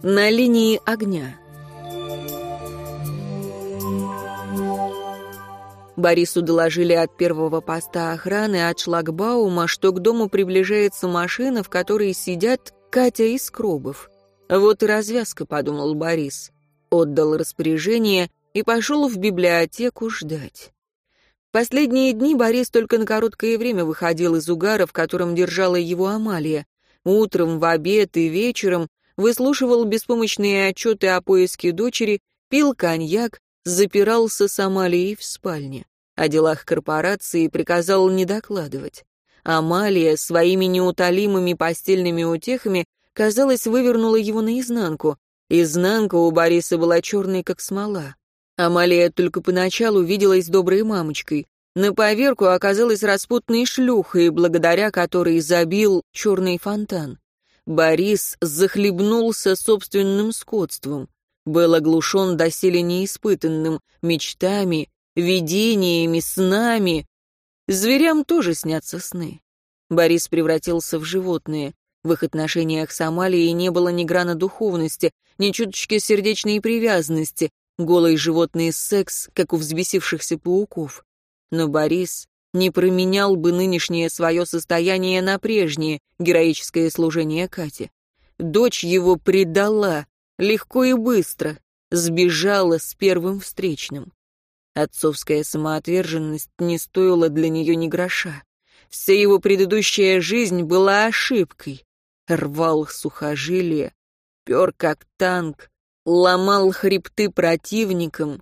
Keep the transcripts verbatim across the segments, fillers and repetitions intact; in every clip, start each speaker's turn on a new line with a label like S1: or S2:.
S1: На линии огня. Борису доложили от первого поста охраны от шлагбаума, что к дому приближается машина, в которой сидят Катя и Скробов. «Вот и развязка», — подумал Борис. Отдал распоряжение и пошел в библиотеку ждать. Последние дни Борис только на короткое время выходил из угара, в котором держала его Амалия. Утром, в обед и вечером выслушивал беспомощные отчеты о поиске дочери, пил коньяк, запирался с Амалией в спальне. О делах корпорации приказал не докладывать. Амалия своими неутолимыми постельными утехами, казалось, вывернула его наизнанку. Изнанка у Бориса была черной, как смола. Амалия только поначалу виделась доброй мамочкой. На поверку оказалась распутной шлюхой, благодаря которой забил черный фонтан. Борис захлебнулся собственным скотством. Был оглушен доселе неиспытанным мечтами, видениями, снами. Зверям тоже снятся сны. Борис превратился в животное. В их отношениях с Амалией не было ни грана духовности, ни чуточки сердечной привязанности, голый животный секс, как у взбесившихся пауков. Но Борис не променял бы нынешнее свое состояние на прежнее героическое служение Кате. Дочь его предала, легко и быстро, сбежала с первым встречным. Отцовская самоотверженность не стоила для нее ни гроша. Вся его предыдущая жизнь была ошибкой. Рвал сухожилия, пер как танк, ломал хребты противникам.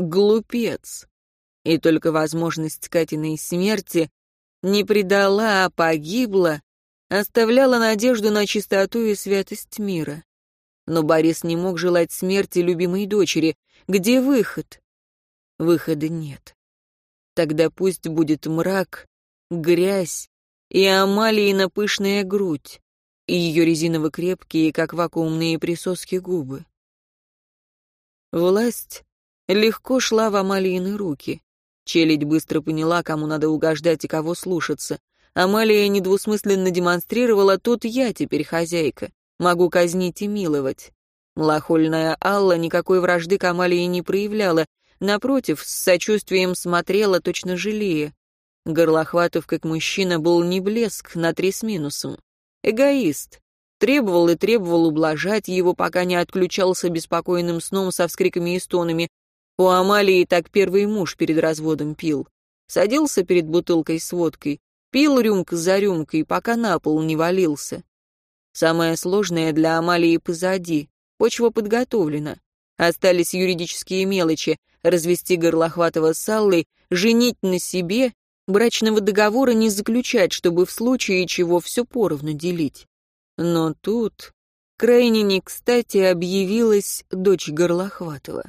S1: Глупец. И только возможность Катиной смерти не предала, а погибла, оставляла надежду на чистоту и святость мира. Но Борис не мог желать смерти любимой дочери. Где выход? Выхода нет. Тогда пусть будет мрак, грязь и Амалиина пышная грудь, и ее резиново-крепкие, как вакуумные присоски, губы. Власть легко шла в Амалиины руки. Челядь быстро поняла, кому надо угождать и кого слушаться. Амалия недвусмысленно демонстрировала: тут я теперь хозяйка, могу казнить и миловать. Малохольная Алла никакой вражды к Амалии не проявляла, напротив, с сочувствием смотрела, точно жалея. Горлохватов, как мужчина, был не блеск, на три с минусом. Эгоист. Требовал и требовал ублажать его, пока не отключался беспокойным сном со вскриками и стонами. У Амалии так первый муж перед разводом пил. Садился перед бутылкой с водкой, пил рюмка за рюмкой, пока на пол не валился. Самое сложное для Амалии позади. Почва подготовлена. Остались юридические мелочи: развести Горлохватова с Аллой, женить на себе, брачного договора не заключать, чтобы в случае чего все поровну делить. Но тут крайне не кстати объявилась дочь Горлохватова.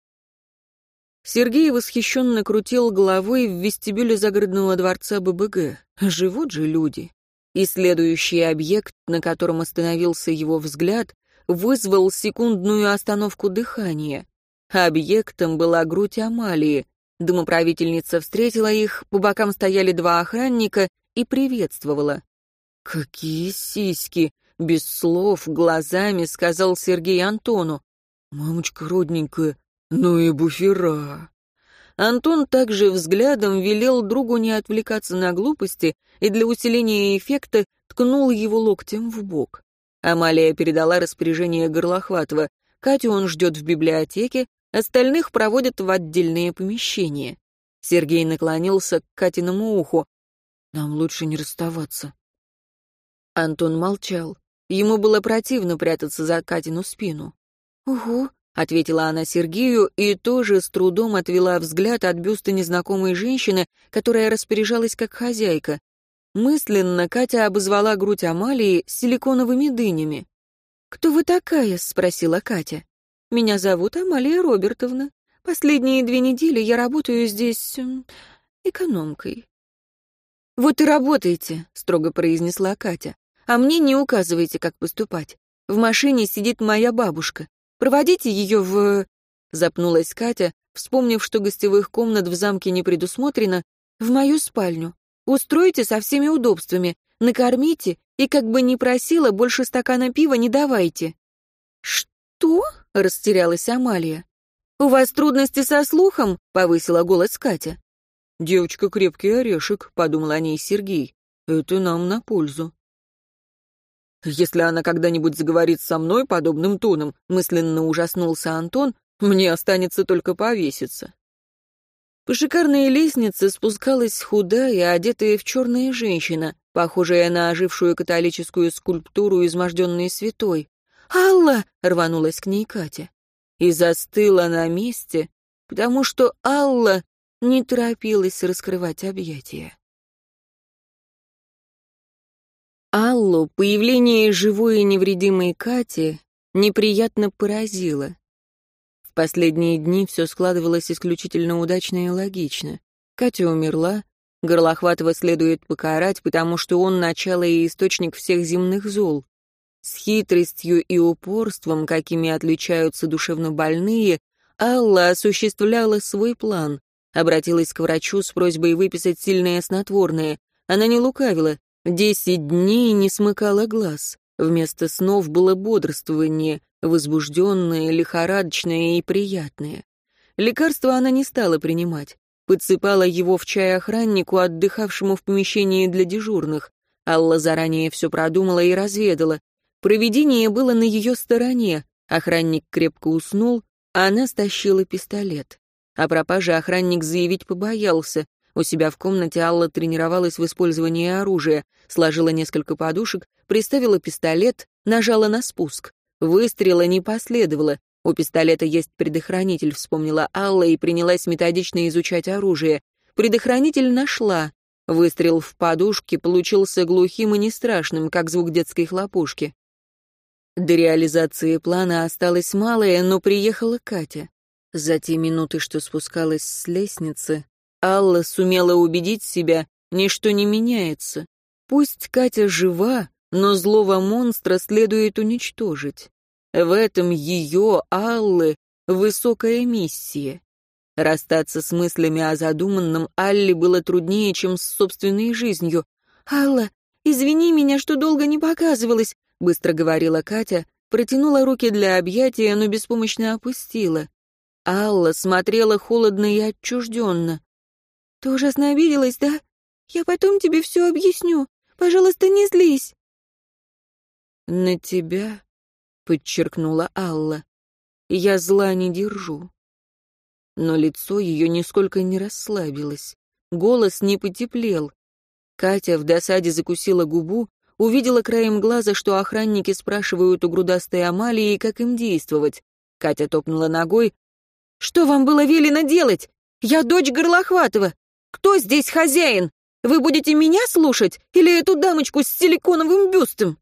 S1: Сергей восхищенно крутил головой в вестибюле загородного дворца Бэ Бэ Гэ. Живут же люди. И следующий объект, на котором остановился его взгляд, вызвал секундную остановку дыхания. Объектом была грудь Амалии. Домоправительница встретила их, по бокам стояли два охранника и приветствовала. «Какие сиськи!» — без слов, глазами сказал Сергей Антону. «Мамочка родненькая, ну и буфера!» Антон также взглядом велел другу не отвлекаться на глупости и для усиления эффекта ткнул его локтем в бок. Амалия передала распоряжение Горлохватова. Катю он ждет в библиотеке, остальных проводят в отдельные помещения. Сергей наклонился к Катиному уху. «Нам лучше не расставаться». Антон молчал. Ему было противно прятаться за Катину спину. «Угу», — ответила она Сергею и тоже с трудом отвела взгляд от бюста незнакомой женщины, которая распоряжалась как хозяйка. Мысленно Катя обозвала грудь Амалии силиконовыми дынями. «Кто вы такая?» — спросила Катя. «Меня зовут Амалия Робертовна. Последние две недели я работаю здесь м, экономкой». «Вот и работайте», — строго произнесла Катя. «А мне не указывайте, как поступать. В машине сидит моя бабушка. Проводите ее в...» Запнулась Катя, вспомнив, что гостевых комнат в замке не предусмотрено, «в мою спальню. Устройте со всеми удобствами, накормите и, как бы ни просила, больше стакана пива не давайте». «Что?» — растерялась Амалия. «У вас трудности со слухом?» — повысила голос Катя.
S2: «Девочка крепкий орешек», — подумал о ней Сергей. «Это нам на пользу». «Если она когда-нибудь заговорит со мной подобным тоном», — мысленно ужаснулся Антон, «мне останется только повеситься». По шикарной лестнице спускалась худая, одетая в черное женщина, похожая на ожившую католическую скульптуру изможденной святой. «Алла!» — рванулась к ней Катя. И застыла на месте, потому что Алла не торопилась раскрывать объятия. Аллу появление живой и невредимой Кати неприятно поразило. В последние дни все складывалось исключительно удачно и логично. Катя умерла, Горлохватова следует покарать, потому что он начало и источник всех земных зол. С хитростью и упорством, какими отличаются душевнобольные, Алла осуществляла свой план. Обратилась к врачу с просьбой выписать сильное снотворное. Она не лукавила. Десять дней не смыкала глаз. Вместо снов было бодрствование, возбужденное, лихорадочное и приятное. Лекарства она не стала принимать. Подсыпала его в чай охраннику, отдыхавшему в помещении для дежурных. Алла заранее все продумала и разведала. Провидение было на ее стороне. Охранник крепко уснул, а она стащила пистолет. О пропаже охранник заявить побоялся. У себя в комнате Алла тренировалась в использовании оружия, сложила несколько подушек, приставила пистолет, нажала на спуск. Выстрела не последовало. У пистолета есть предохранитель, вспомнила Алла и принялась методично изучать оружие. Предохранитель нашла. Выстрел в подушке получился глухим и не страшным, как звук детской хлопушки. До реализации плана осталось малое, но приехала Катя. За те минуты, что спускалась с лестницы, Алла сумела убедить себя, ничто не меняется. Пусть Катя жива, но злого монстра следует уничтожить. В этом ее, Аллы, высокая миссия. Расстаться с мыслями о задуманном Алле было труднее, чем с собственной жизнью. «Алла, извини меня, что долго не показывалась», — быстро говорила Катя, протянула руки для объятия, но беспомощно опустила. Алла смотрела холодно и отчужденно. «Ты ужасно обиделась, да? Я потом тебе все объясню. Пожалуйста, не злись». «На тебя», — подчеркнула Алла, — «я зла не держу». Но лицо ее нисколько не расслабилось, голос не потеплел. Катя в досаде закусила губу, увидела краем глаза, что охранники спрашивают у грудастой Амалии, как им действовать. Катя топнула ногой. «Что вам было велено делать? Я дочь Горлохватова. Кто здесь хозяин? Вы будете меня слушать или эту дамочку с силиконовым бюстом?»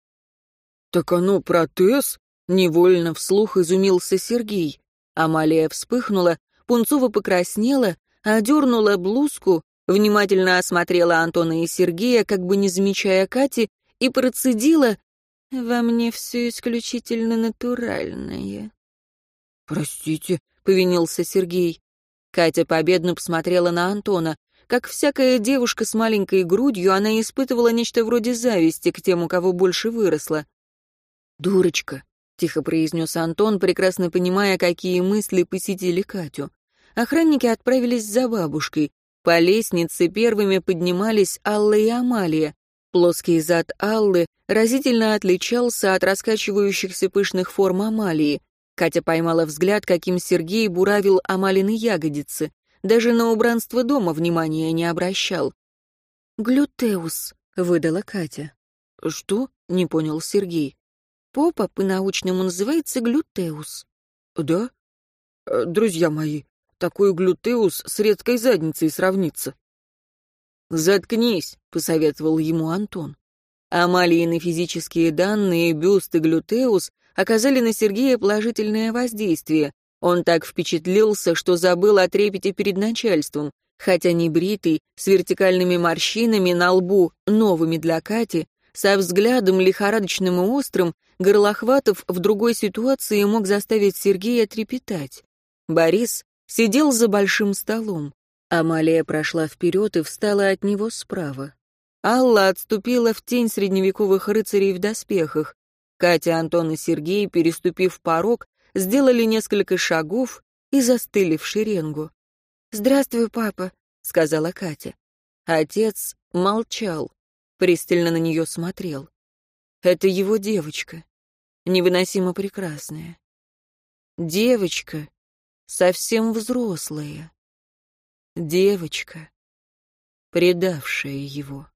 S2: «Так оно протез?» — невольно вслух изумился Сергей. Амалия вспыхнула, Пунцова покраснела, одернула блузку, внимательно осмотрела Антона и Сергея, как бы не замечая Кати, и процедила: «Во мне все исключительно натуральное». «Простите», —
S1: повинился Сергей. Катя победно посмотрела на Антона. Как всякая девушка с маленькой грудью, она испытывала нечто вроде зависти к тем, у кого больше выросло. «Дурочка», — тихо произнес Антон, прекрасно понимая, какие мысли посетили Катю. Охранники отправились за бабушкой. По лестнице первыми поднимались Алла и Амалия. Плоский зад Аллы разительно отличался от раскачивающихся пышных форм Амалии. Катя поймала взгляд, каким Сергей буравил Амалины ягодицы. Даже на убранство дома внимания не обращал. «Глютеус», — выдала Катя. «Что?» — не понял Сергей. «Попа по-научному называется глютеус».
S2: «Да? Друзья мои, такой глютеус с редкой задницей сравнится».
S1: «Заткнись», — посоветовал ему Антон. Амалины физические данные, бюст и глютеус оказали на Сергея положительное воздействие. Он так впечатлился, что забыл о трепете перед начальством. Хотя не бритый, с вертикальными морщинами на лбу, новыми для Кати, со взглядом лихорадочным и острым, Горлохватов в другой ситуации мог заставить Сергея трепетать. Борис сидел за большим столом. Амалия прошла вперед и встала от него справа. Алла отступила в тень средневековых рыцарей в доспехах. Катя, Антон и Сергей, переступив порог, сделали несколько шагов и застыли в шеренгу.
S2: «Здравствуй, папа», — сказала Катя.
S1: Отец молчал, пристально на нее смотрел. Это его девочка, невыносимо прекрасная. Девочка, совсем взрослая. Девочка, предавшая его.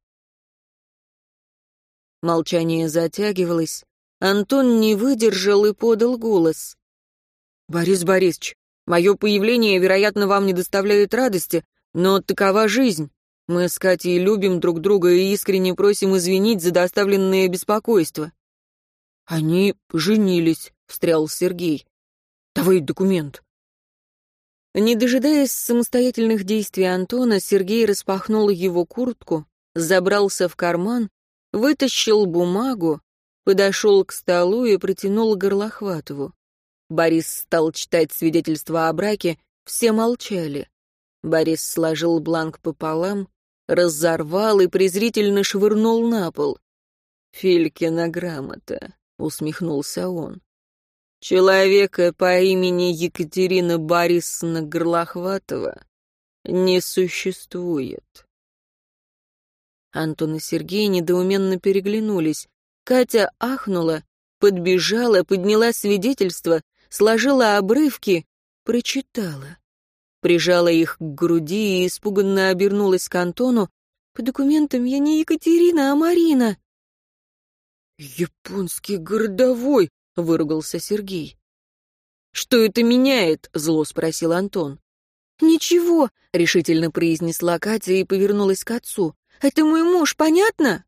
S1: Молчание затягивалось. Антон не выдержал и подал голос. «Борис Борисович, мое появление, вероятно, вам не доставляет радости, но такова жизнь. Мы с Катей любим друг друга и искренне просим извинить за доставленное беспокойство». «Они женились», — встрял Сергей. «Давай документ». Не дожидаясь самостоятельных действий Антона, Сергей распахнул его куртку, забрался в карман, вытащил бумагу, подошел к столу и протянул Горлохватову. Борис стал читать свидетельство о браке, все молчали. Борис сложил бланк пополам, разорвал и презрительно швырнул на пол. «Филькина грамота», — усмехнулся он. «Человека по имени Екатерина Борисовна Горлохватова не существует». Антон и Сергей недоуменно переглянулись. Катя ахнула, подбежала, подняла свидетельство, сложила обрывки, прочитала. Прижала их к груди и испуганно обернулась к Антону. «По документам я не Екатерина, а Марина». «Японский городовой», — выругался Сергей. «Что это меняет?» — зло спросил Антон. «Ничего», — решительно произнесла Катя и повернулась к отцу. «Это мой муж, понятно?»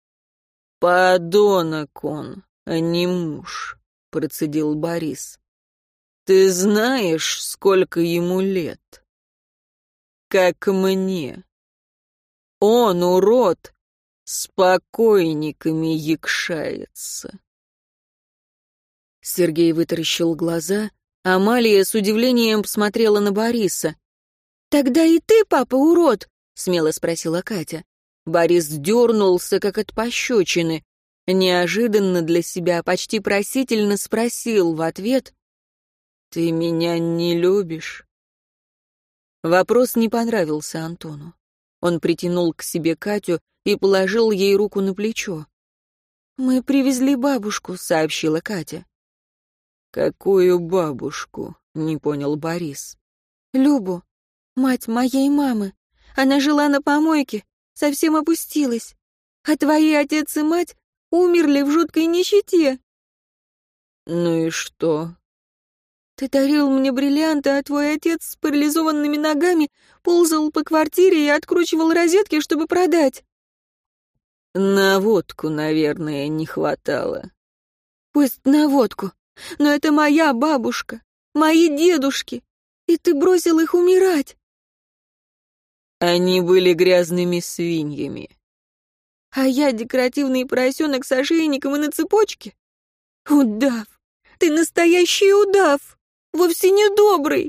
S1: «Подонок он, а не муж», — процедил Борис. «Ты знаешь, сколько ему лет? Как мне. Он, урод, с покойниками якшается». Сергей вытаращил глаза. Амалия с удивлением посмотрела на Бориса. «Тогда и ты, папа, урод?» — смело спросила Катя. Борис дернулся, как от пощечины. Неожиданно для себя, почти просительно спросил в ответ: «Ты меня не любишь?» Вопрос не понравился Антону. Он притянул к себе Катю и положил ей руку на плечо. «Мы привезли бабушку», — сообщила Катя. «Какую бабушку?» — не понял Борис. «Любу, мать моей мамы. Она жила на помойке, совсем опустилась. А твои отец и мать умерли в жуткой нищете». «Ну и что?» «Ты дарил мне бриллианты, а твой отец с парализованными ногами ползал по квартире и откручивал розетки, чтобы продать». «На водку, наверное, не хватало». «Пусть на водку, но это моя бабушка, мои дедушки, и ты бросил их умирать». «Они были грязными свиньями». «А я декоративный поросенок с ошейником и на цепочке? Удав! Ты настоящий удав! Вовсе не добрый!»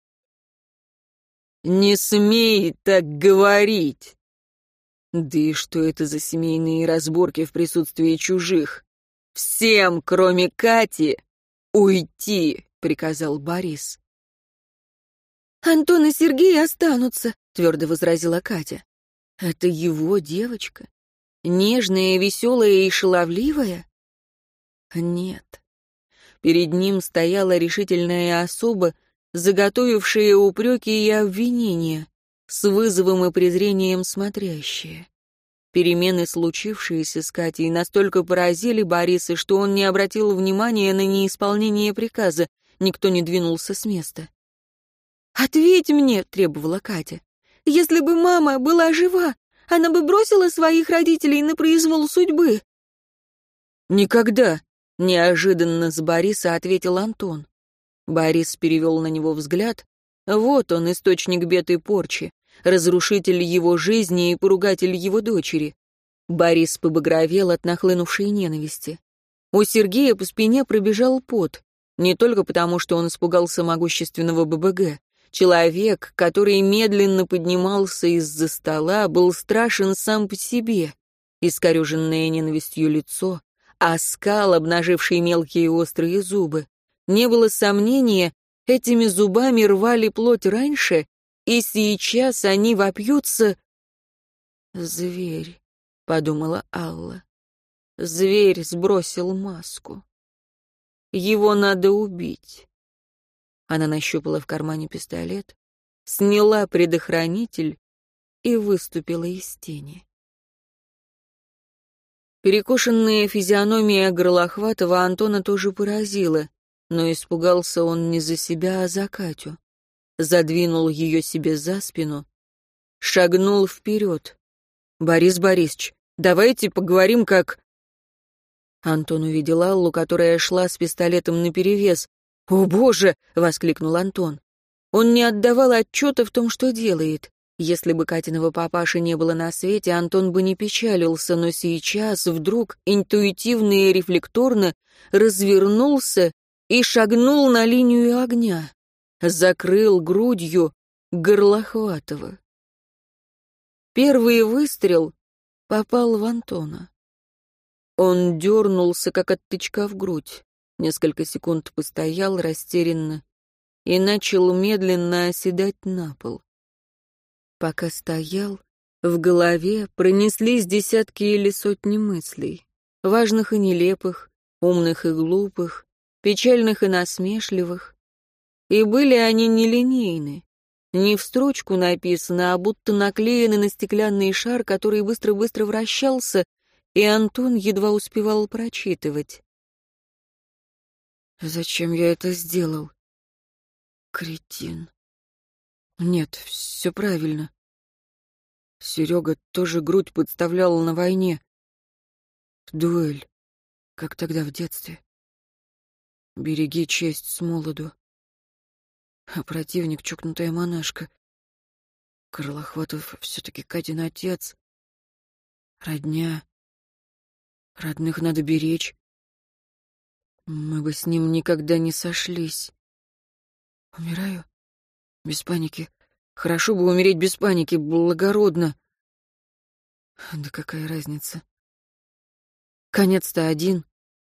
S1: «Не смей так говорить!» «Да и что это за семейные разборки в присутствии чужих? Всем, кроме Кати, уйти!» — приказал Борис. «Антон и Сергей останутся», — твердо возразила Катя. «Это его девочка? Нежная, веселая и шаловливая?» Нет. Перед ним стояла решительная особа, заготовившая упреки и обвинения, с вызовом и презрением смотрящая. Перемены, случившиеся с Катей, настолько поразили Бориса, что он не обратил внимания на неисполнение приказа, никто не двинулся с места. «Ответь мне», — требовала Катя. «Если бы мама была жива, она бы бросила своих родителей на произвол судьбы». «Никогда», — неожиданно с Бориса ответил Антон. Борис перевел на него взгляд. Вот он, источник бед и порчи, разрушитель его жизни и поругатель его дочери. Борис побагровел от нахлынувшей ненависти. У Сергея по спине пробежал пот, не только потому, что он испугался могущественного ББГ. Человек, который медленно поднимался из-за стола, был страшен сам по себе. Искореженное ненавистью лицо, оскал, обнаживший мелкие острые зубы. Не было сомнения, этими зубами рвали плоть раньше, и сейчас они вопьются... «Зверь», — подумала Алла. «Зверь сбросил маску. Его надо убить». Она нащупала в кармане пистолет, сняла предохранитель и выступила из тени. Перекошенная физиономия Горлохватова Антона тоже поразила, но испугался он не за себя, а за Катю. Задвинул ее себе за спину, шагнул вперед. «Борис Борисович, давайте поговорим как...» Антон увидел Аллу, которая шла с пистолетом наперевес. «О, Боже!» — воскликнул Антон. Он не отдавал отчета в том, что делает. Если бы Катиного папаши не было на свете, Антон бы не печалился, но сейчас вдруг интуитивно и рефлекторно развернулся и шагнул на линию огня. Закрыл грудью Горлохватова. Первый выстрел попал в Антона. Он дернулся, как от тычка в грудь. Несколько секунд постоял растерянно и начал медленно оседать на пол. Пока стоял, в голове пронеслись десятки или сотни мыслей, важных и нелепых, умных и глупых, печальных и насмешливых. И были они нелинейны, не в строчку написаны, а будто наклеены на стеклянный шар, который быстро-быстро вращался, и Антон едва успевал прочитывать. «Зачем я это сделал? Кретин. Нет, все правильно. Серега тоже грудь подставлял на войне. Дуэль, как тогда в детстве. Береги честь с молоду. А противник — чокнутая монашка. Горлохватов все-таки Катин отец. Родня. Родных надо беречь. Мы бы с ним никогда не сошлись. Умираю? Без паники. Хорошо бы умереть без паники, благородно. Да какая разница? Конец-то один.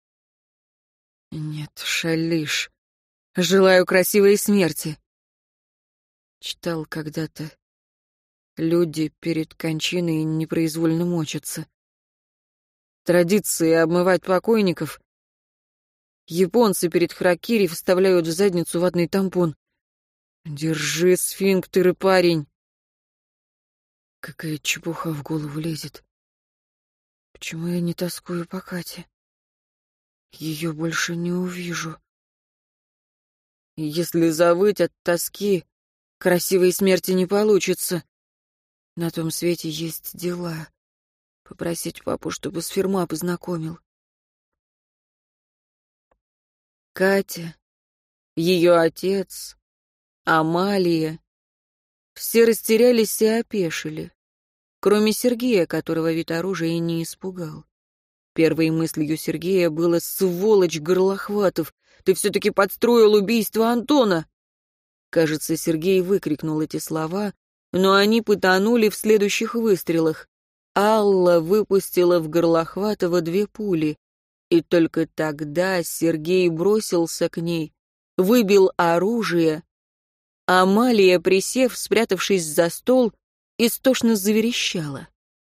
S1: Нет, шалишь. Желаю красивой смерти. Читал когда-то. Люди перед кончиной непроизвольно мочатся. Традиции обмывать покойников. Японцы перед харакири вставляют в задницу ватный тампон. Держи сфинктеры, парень. Какая чепуха в голову лезет. Почему я не тоскую по Кате? Ее больше не увижу. Если завыть от тоски, красивой смерти не получится. На том свете есть дела. Попросить папу, чтобы с Ферма познакомил. Катя, ее отец, Амалия. Все растерялись и опешили, кроме Сергея, которого вид оружия не испугал. Первой мыслью Сергея было: «Сволочь, Горлохватов, ты все-таки подстроил убийство Антона!» Кажется, Сергей выкрикнул эти слова, но они потонули в следующих выстрелах. Алла выпустила в Горлохватова две пули, и только тогда Сергей бросился к ней, выбил оружие. Амалия, присев, спрятавшись за стол, истошно заверещала.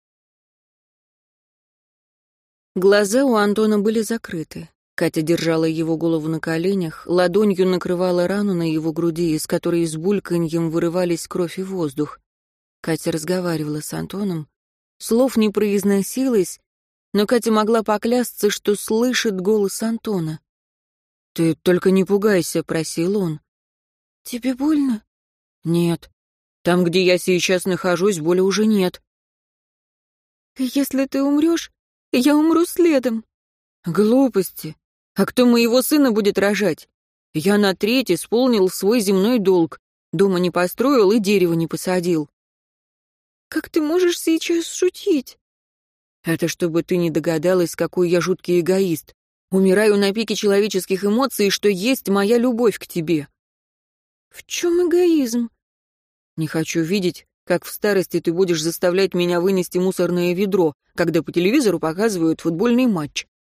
S1: Глаза у Антона были закрыты. Катя держала его голову на коленях, ладонью накрывала рану на его груди, из которой с бульканьем вырывались кровь и воздух. Катя разговаривала с Антоном. Слов не произносилось, но Катя могла поклясться, что слышит голос Антона. «Ты только не пугайся», — просил он. «Тебе больно?» «Нет. Там, где я сейчас нахожусь, боли уже нет». «Если ты умрешь, я умру следом». «Глупости. А кто моего сына будет рожать? Я на треть исполнил свой земной долг. Дома не построил и дерево не посадил». «Как ты можешь сейчас шутить?» «Это чтобы ты не догадалась, какой я жуткий эгоист. Умираю на пике человеческих эмоций, что есть моя любовь к тебе». «В чем эгоизм?» «Не хочу видеть, как в старости ты будешь заставлять меня вынести мусорное ведро, когда по телевизору показывают футбольный матч».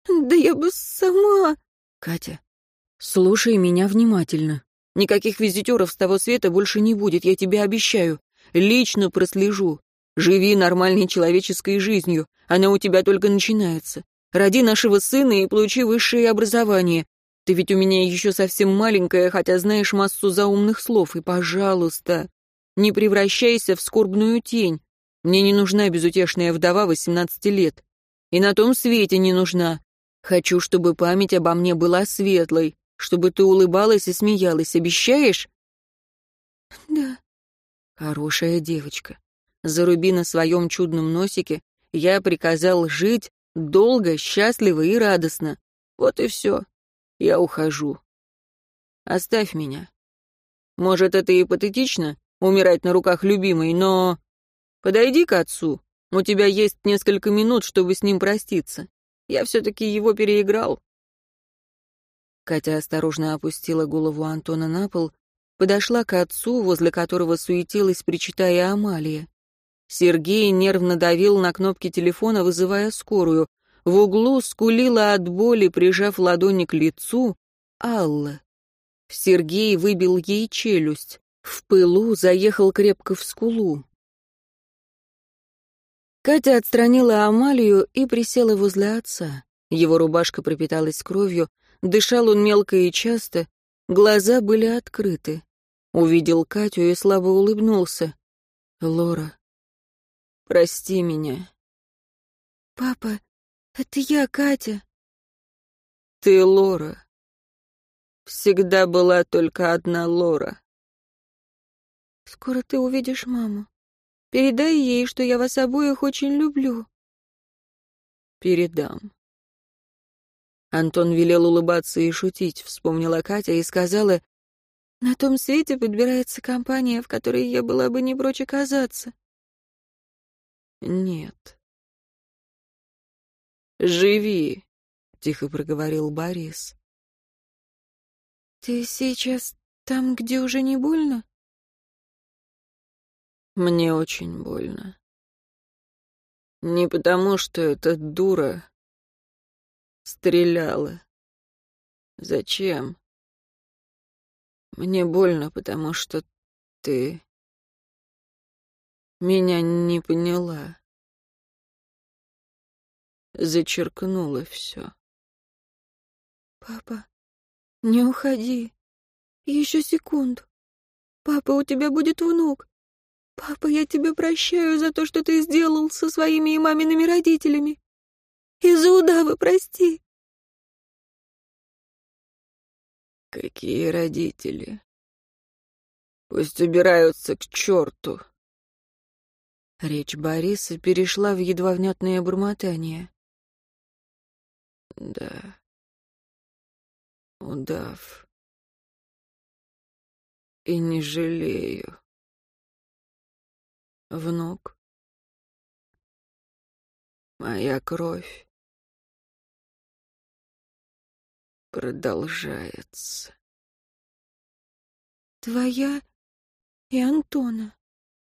S2: Да я бы сама...
S1: Катя, слушай меня внимательно. Никаких визитеров с того света больше не будет, я тебе обещаю. Лично прослежу. Живи нормальной человеческой жизнью. Она у тебя только начинается. Роди нашего сына и получи высшее образование. Ты ведь у меня еще совсем маленькая, хотя знаешь массу заумных слов. И, пожалуйста, не превращайся в скорбную тень. Мне не нужна безутешная вдова восемнадцати лет. И на том свете не нужна. Хочу, чтобы память обо мне была светлой, чтобы ты улыбалась и смеялась. Обещаешь?
S2: Да.
S1: Хорошая девочка. Заруби на своем чудном носике. Я приказал жить долго, счастливо и радостно. Вот и все. Я ухожу. Оставь меня. Может, это и патетично, умирать на руках любимой, но... Подойди к отцу. У тебя есть несколько минут, чтобы с ним проститься. Я все-таки его переиграл. Катя осторожно опустила голову Антона на пол, подошла к отцу, возле которого суетилась, причитая Амалия. Сергей нервно давил на кнопки телефона, вызывая скорую. В углу скулила от боли, прижав ладони к лицу, Алла. Сергей выбил ей челюсть. В пылу заехал крепко в скулу. Катя отстранила Амалию и присела возле отца. Его рубашка пропиталась кровью, дышал он мелко и часто, глаза были открыты. Увидел Катю и слабо улыбнулся. «Лора, прости меня».
S2: Папа, это я, Катя.
S1: «Ты Лора. Всегда была только одна Лора».
S2: Скоро ты увидишь маму. Передай ей, что я вас обоих очень люблю.
S1: Передам. Антон велел улыбаться и шутить, вспомнила Катя и сказала:
S2: на том свете подбирается компания, в которой я была бы не прочь оказаться.
S1: Нет. Живи, тихо проговорил Борис.
S2: Ты сейчас там, где уже не больно?
S1: Мне очень больно. Не потому, что эта дура стреляла. Зачем? Мне больно, потому что ты меня не поняла. Зачеркнула все.
S2: Папа, не уходи. Еще секунду. Папа, у тебя будет внук. Папа, я тебя прощаю за то, что ты сделал со своими и мамиными родителями. И за удавы прости.
S1: Какие родители? Пусть убираются к черту. Речь Бориса перешла в едва внятное бормотание. Да. Удав. И не жалею. Внук. Моя кровь продолжается.
S2: Твоя и Антона.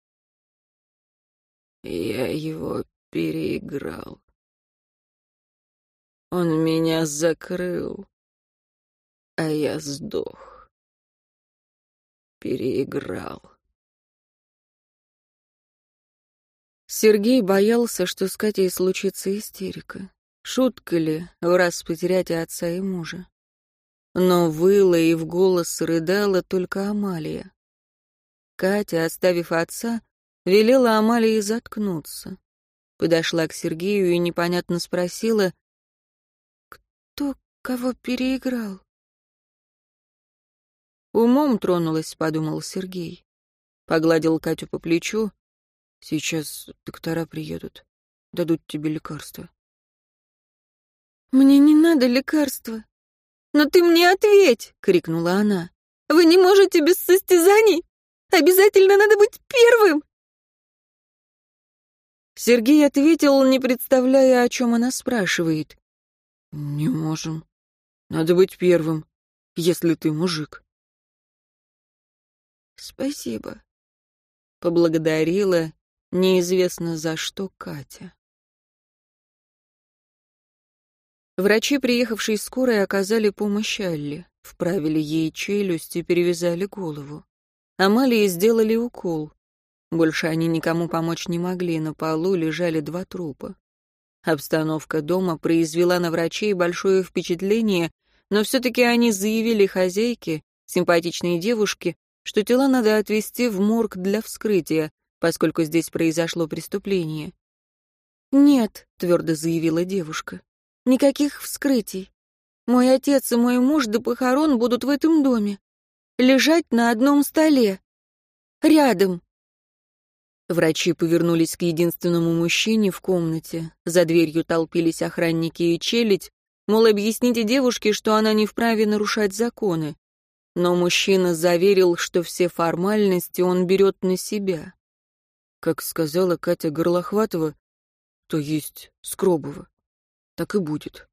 S1: Я его переиграл. Он меня закрыл, а я сдох. Переиграл. Сергей боялся, что с Катей случится истерика. Шутка ли в раз потерять отца и мужа? Но выла и в голос рыдала только Амалия. Катя, оставив отца, велела Амалии заткнуться. Подошла к Сергею и непонятно спросила:
S2: кто кого переиграл?
S1: «Умом тронулась», — подумал Сергей. Погладил Катю по плечу. «Сейчас доктора приедут, дадут тебе лекарства».
S2: «Мне не надо лекарства». «Но ты мне ответь!» — крикнула она. «Вы не можете без состязаний? Обязательно надо быть первым!»
S1: Сергей ответил, не представляя, о чем она спрашивает. «Не можем. Надо быть первым, если ты мужик».
S2: «Спасибо»,
S1: — поблагодарила неизвестно за что Катя. Врачи, приехавшие скорой, оказали помощь Алле, вправили ей челюсть и перевязали голову. Амалии сделали укол. Больше они никому помочь не могли, на полу лежали два трупа. Обстановка дома произвела на врачей большое впечатление, но все-таки они заявили хозяйке, симпатичной девушке, что тела надо отвезти в морг для вскрытия, поскольку здесь произошло преступление. «Нет», — твердо заявила девушка, — «никаких вскрытий. Мой отец и мой муж до похорон будут в этом доме. Лежать на одном столе. Рядом». Врачи повернулись к единственному мужчине в комнате. За дверью толпились охранники и челядь, мол, объясните девушке, что она не вправе нарушать законы. Но мужчина заверил, что все формальности он берет на себя. Как сказала Катя Горлохватова, то есть Скробова, так и будет.